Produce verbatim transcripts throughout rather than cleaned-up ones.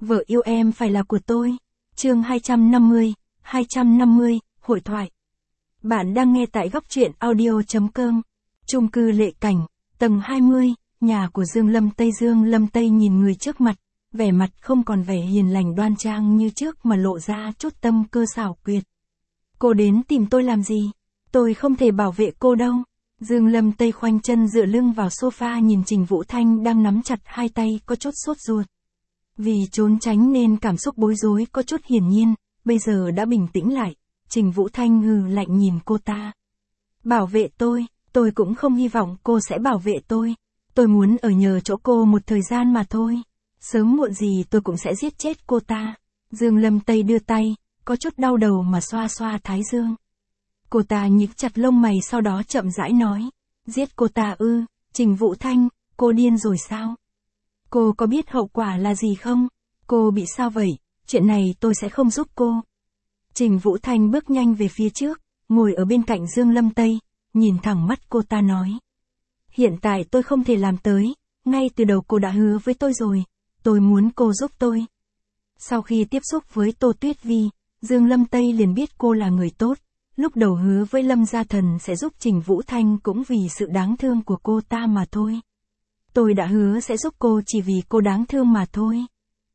Vợ yêu em phải là của tôi. Chương hai trăm năm mươi, hai trăm năm mươi, hội thoại. Bạn đang nghe tại góc truyện audio.com. Chung cư Lệ Cảnh, tầng hai mươi, nhà của Dương Lâm Tây. Dương Lâm Tây nhìn người trước mặt, vẻ mặt không còn vẻ hiền lành đoan trang như trước mà lộ ra chút tâm cơ xảo quyệt. Cô đến tìm tôi làm gì? Tôi không thể bảo vệ cô đâu. Dương Lâm Tây khoanh chân dựa lưng vào sofa nhìn Trình Vũ Thanh đang nắm chặt hai tay có chút sốt ruột. Vì trốn tránh nên cảm xúc bối rối có chút hiển nhiên, bây giờ đã bình tĩnh lại. Trình Vũ Thanh hừ lạnh nhìn cô ta. Bảo vệ tôi, tôi cũng không hy vọng cô sẽ bảo vệ tôi. Tôi muốn ở nhờ chỗ cô một thời gian mà thôi. Sớm muộn gì tôi cũng sẽ giết chết cô ta. Dương Lâm Tây đưa tay, có chút đau đầu mà xoa xoa thái dương. Cô ta nhíu chặt lông mày sau đó chậm rãi nói. Giết cô ta ư? Trình Vũ Thanh, cô điên rồi sao? Cô có biết hậu quả là gì không? Cô bị sao vậy? Chuyện này tôi sẽ không giúp cô. Trình Vũ Thanh bước nhanh về phía trước, ngồi ở bên cạnh Dương Lâm Tây, nhìn thẳng mắt cô ta nói. Hiện tại tôi không thể làm tới, ngay từ đầu cô đã hứa với tôi rồi, tôi muốn cô giúp tôi. Sau khi tiếp xúc với Tô Tuyết Vi, Dương Lâm Tây liền biết cô là người tốt, lúc đầu hứa với Lâm Gia Thần sẽ giúp Trình Vũ Thanh cũng vì sự đáng thương của cô ta mà thôi. Tôi đã hứa sẽ giúp cô chỉ vì cô đáng thương mà thôi.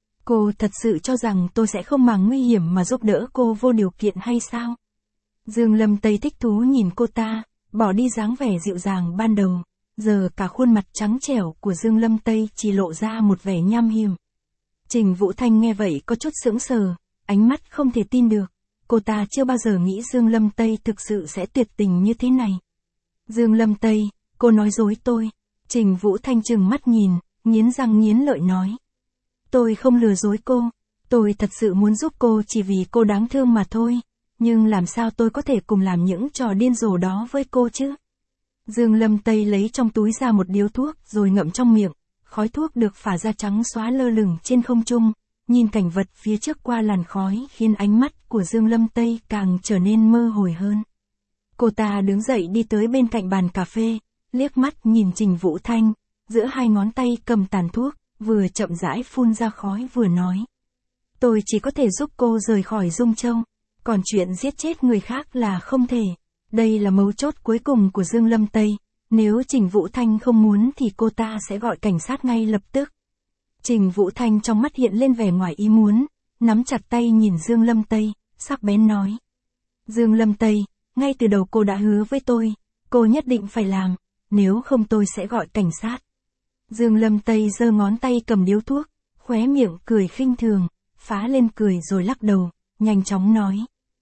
Cô thật sự cho rằng tôi sẽ không màng nguy hiểm mà giúp đỡ cô vô điều kiện hay sao? Dương Lâm Tây thích thú nhìn cô ta, bỏ đi dáng vẻ dịu dàng ban đầu, giờ cả khuôn mặt trắng trẻo của Dương Lâm Tây chỉ lộ ra một vẻ nham hiểm. Trình Vũ Thanh nghe vậy có chút sững sờ, ánh mắt không thể tin được, cô ta chưa bao giờ nghĩ Dương Lâm Tây thực sự sẽ tuyệt tình như thế này. Dương Lâm Tây, cô nói dối tôi. Trình Vũ Thanh trừng mắt nhìn, nghiến răng nghiến lợi nói. Tôi không lừa dối cô, tôi thật sự muốn giúp cô chỉ vì cô đáng thương mà thôi, nhưng làm sao tôi có thể cùng làm những trò điên rồ đó với cô chứ? Dương Lâm Tây lấy trong túi ra một điếu thuốc rồi ngậm trong miệng, khói thuốc được phả ra trắng xóa lơ lửng trên không trung, nhìn cảnh vật phía trước qua làn khói khiến ánh mắt của Dương Lâm Tây càng trở nên mơ hồ hơn. Cô ta đứng dậy đi tới bên cạnh bàn cà phê, liếc mắt nhìn Trình Vũ Thanh, giữa hai ngón tay cầm tàn thuốc, vừa chậm rãi phun ra khói vừa nói. Tôi chỉ có thể giúp cô rời khỏi Dung Châu, còn chuyện giết chết người khác là không thể. Đây là mấu chốt cuối cùng của Dương Lâm Tây, nếu Trình Vũ Thanh không muốn thì cô ta sẽ gọi cảnh sát ngay lập tức. Trình Vũ Thanh trong mắt hiện lên vẻ ngoài ý muốn, nắm chặt tay nhìn Dương Lâm Tây, sắc bén nói. Dương Lâm Tây, ngay từ đầu cô đã hứa với tôi, cô nhất định phải làm, nếu không tôi sẽ gọi cảnh sát. Dương Lâm Tây giơ ngón tay cầm điếu thuốc, khóe miệng cười khinh thường, phá lên cười rồi lắc đầu, nhanh chóng nói.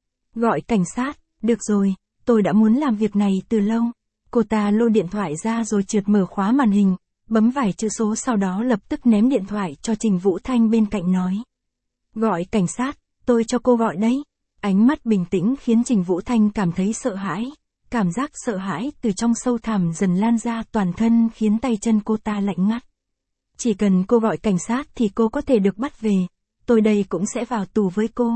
Gọi cảnh sát, được rồi, tôi đã muốn làm việc này từ lâu. Cô ta lôi điện thoại ra rồi trượt mở khóa màn hình, bấm vài chữ số sau đó lập tức ném điện thoại cho Trình Vũ Thanh bên cạnh nói. Gọi cảnh sát, tôi cho cô gọi đấy. Ánh mắt bình tĩnh khiến Trình Vũ Thanh cảm thấy sợ hãi. Cảm giác sợ hãi từ trong sâu thẳm dần lan ra toàn thân khiến tay chân cô ta lạnh ngắt. Chỉ cần cô gọi cảnh sát thì cô có thể được bắt về, tôi đây cũng sẽ vào tù với cô.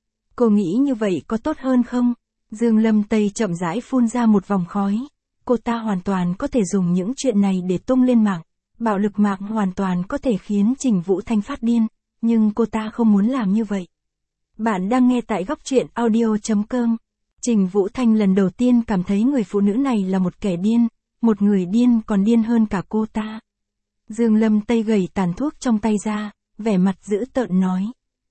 Cô nghĩ như vậy có tốt hơn không? Dương Lâm Tây chậm rãi phun ra một vòng khói. Cô ta hoàn toàn có thể dùng những chuyện này để tung lên mạng. Bạo lực mạng hoàn toàn có thể khiến Trình Vũ Thanh phát điên, nhưng cô ta không muốn làm như vậy. Bạn đang nghe tại góc truyện audio.com. Trình Vũ Thanh lần đầu tiên cảm thấy người phụ nữ này là một kẻ điên, một người điên còn điên hơn cả cô ta. Dương Lâm Tây gầy tàn thuốc trong tay ra, vẻ mặt dữ tợn nói.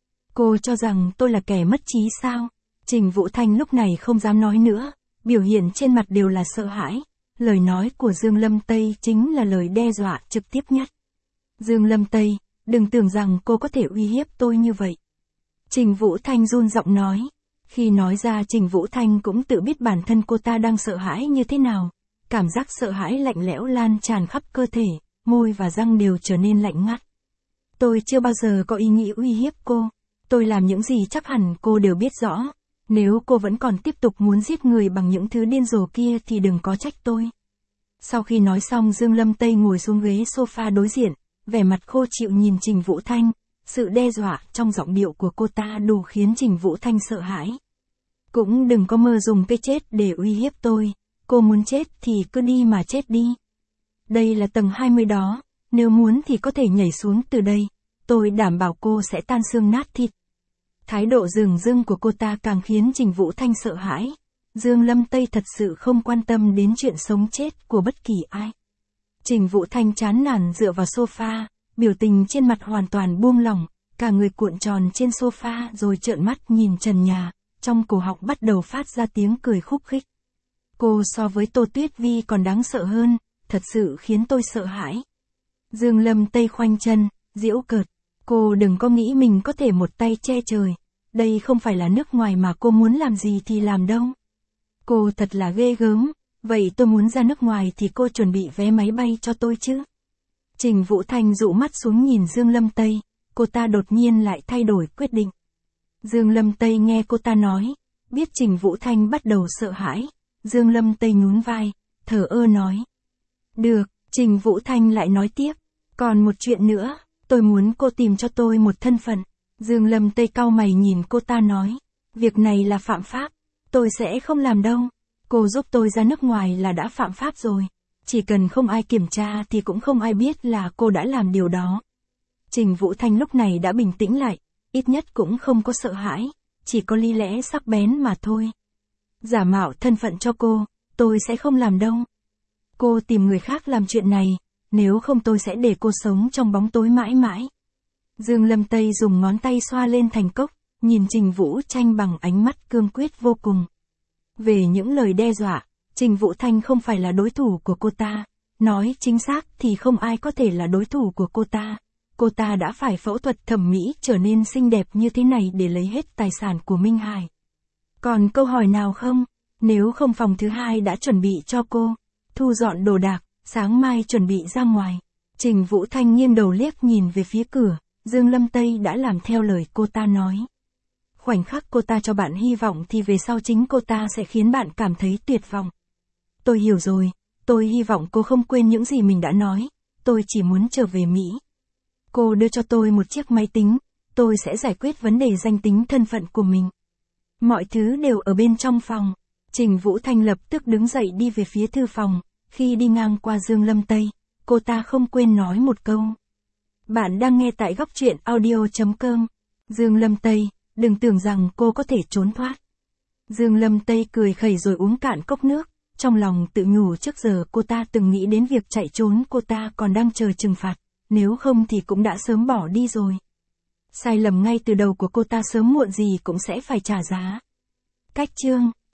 Cô cho rằng tôi là kẻ mất trí sao? Trình Vũ Thanh lúc này không dám nói nữa, biểu hiện trên mặt đều là sợ hãi. Lời nói của Dương Lâm Tây chính là lời đe dọa trực tiếp nhất. Dương Lâm Tây, đừng tưởng rằng cô có thể uy hiếp tôi như vậy. Trình Vũ Thanh run giọng nói. Khi nói ra Trình Vũ Thanh cũng tự biết bản thân cô ta đang sợ hãi như thế nào. Cảm giác sợ hãi lạnh lẽo lan tràn khắp cơ thể, môi và răng đều trở nên lạnh ngắt. Tôi chưa bao giờ có ý nghĩ uy hiếp cô. Tôi làm những gì chắc hẳn cô đều biết rõ. Nếu cô vẫn còn tiếp tục muốn giết người bằng những thứ điên rồ kia thì đừng có trách tôi. Sau khi nói xong Dương Lâm Tây ngồi xuống ghế sofa đối diện, vẻ mặt khô chịu nhìn Trình Vũ Thanh. Sự đe dọa trong giọng điệu của cô ta đủ khiến Trình Vũ Thanh sợ hãi. Cũng đừng có mơ dùng cái chết để uy hiếp tôi, cô muốn chết thì cứ đi mà chết đi. Đây là tầng hai mươi đó, nếu muốn thì có thể nhảy xuống từ đây, tôi đảm bảo cô sẽ tan xương nát thịt. Thái độ dửng dưng của cô ta càng khiến Trình Vũ Thanh sợ hãi. Dương Lâm Tây thật sự không quan tâm đến chuyện sống chết của bất kỳ ai. Trình Vũ Thanh chán nản dựa vào sofa, biểu tình trên mặt hoàn toàn buông lỏng, cả người cuộn tròn trên sofa rồi trợn mắt nhìn trần nhà, trong cổ họng bắt đầu phát ra tiếng cười khúc khích. Cô so với Tô Tuyết Vi còn đáng sợ hơn, thật sự khiến tôi sợ hãi. Dương Lâm Tây khoanh chân, giễu cợt. Cô đừng có nghĩ mình có thể một tay che trời. Đây không phải là nước ngoài mà cô muốn làm gì thì làm đâu. Cô thật là ghê gớm. Vậy tôi muốn ra nước ngoài thì cô chuẩn bị vé máy bay cho tôi chứ? Trình Vũ Thanh dụ mắt xuống nhìn Dương Lâm Tây. Cô ta đột nhiên lại thay đổi quyết định. Dương Lâm Tây nghe cô ta nói. Biết Trình Vũ Thanh bắt đầu sợ hãi. Dương Lâm Tây nhún vai, thở ơ nói. Được, Trình Vũ Thanh lại nói tiếp. Còn một chuyện nữa, tôi muốn cô tìm cho tôi một thân phận. Dương Lâm Tây cau mày nhìn cô ta nói. Việc này là phạm pháp, tôi sẽ không làm đâu. Cô giúp tôi ra nước ngoài là đã phạm pháp rồi. Chỉ cần không ai kiểm tra thì cũng không ai biết là cô đã làm điều đó. Trình Vũ Thanh lúc này đã bình tĩnh lại, ít nhất cũng không có sợ hãi, chỉ có lý lẽ sắc bén mà thôi. Giả mạo thân phận cho cô, tôi sẽ không làm đâu. Cô tìm người khác làm chuyện này, nếu không tôi sẽ để cô sống trong bóng tối mãi mãi. Dương Lâm Tây dùng ngón tay xoa lên thành cốc, nhìn Trình Vũ Thanh bằng ánh mắt cương quyết vô cùng. Về những lời đe dọa, Trình Vũ Thanh không phải là đối thủ của cô ta. Nói chính xác thì không ai có thể là đối thủ của cô ta. Cô ta đã phải phẫu thuật thẩm mỹ trở nên xinh đẹp như thế này để lấy hết tài sản của Minh Hải. Còn câu hỏi nào không? Nếu không phòng thứ hai đã chuẩn bị cho cô. Thu dọn đồ đạc, sáng mai chuẩn bị ra ngoài. Trình Vũ Thanh nghiêng đầu liếc nhìn về phía cửa. Dương Lâm Tây đã làm theo lời cô ta nói. Khoảnh khắc cô ta cho bạn hy vọng thì về sau chính cô ta sẽ khiến bạn cảm thấy tuyệt vọng. Tôi hiểu rồi, tôi hy vọng cô không quên những gì mình đã nói. Tôi chỉ muốn trở về Mỹ. Cô đưa cho tôi một chiếc máy tính, tôi sẽ giải quyết vấn đề danh tính thân phận của mình. Mọi thứ đều ở bên trong phòng. Trình Vũ Thanh lập tức đứng dậy đi về phía thư phòng. Khi đi ngang qua Dương Lâm Tây, cô ta không quên nói một câu. Bạn đang nghe tại góc truyện audio chấm com. Dương Lâm Tây, đừng tưởng rằng cô có thể trốn thoát. Dương Lâm Tây cười khẩy rồi uống cạn cốc nước. Trong lòng tự nhủ trước giờ cô ta từng nghĩ đến việc chạy trốn, cô ta còn đang chờ trừng phạt. Nếu không thì cũng đã sớm bỏ đi rồi. Sai lầm ngay từ đầu của cô ta sớm muộn gì cũng sẽ phải trả giá. Cách chương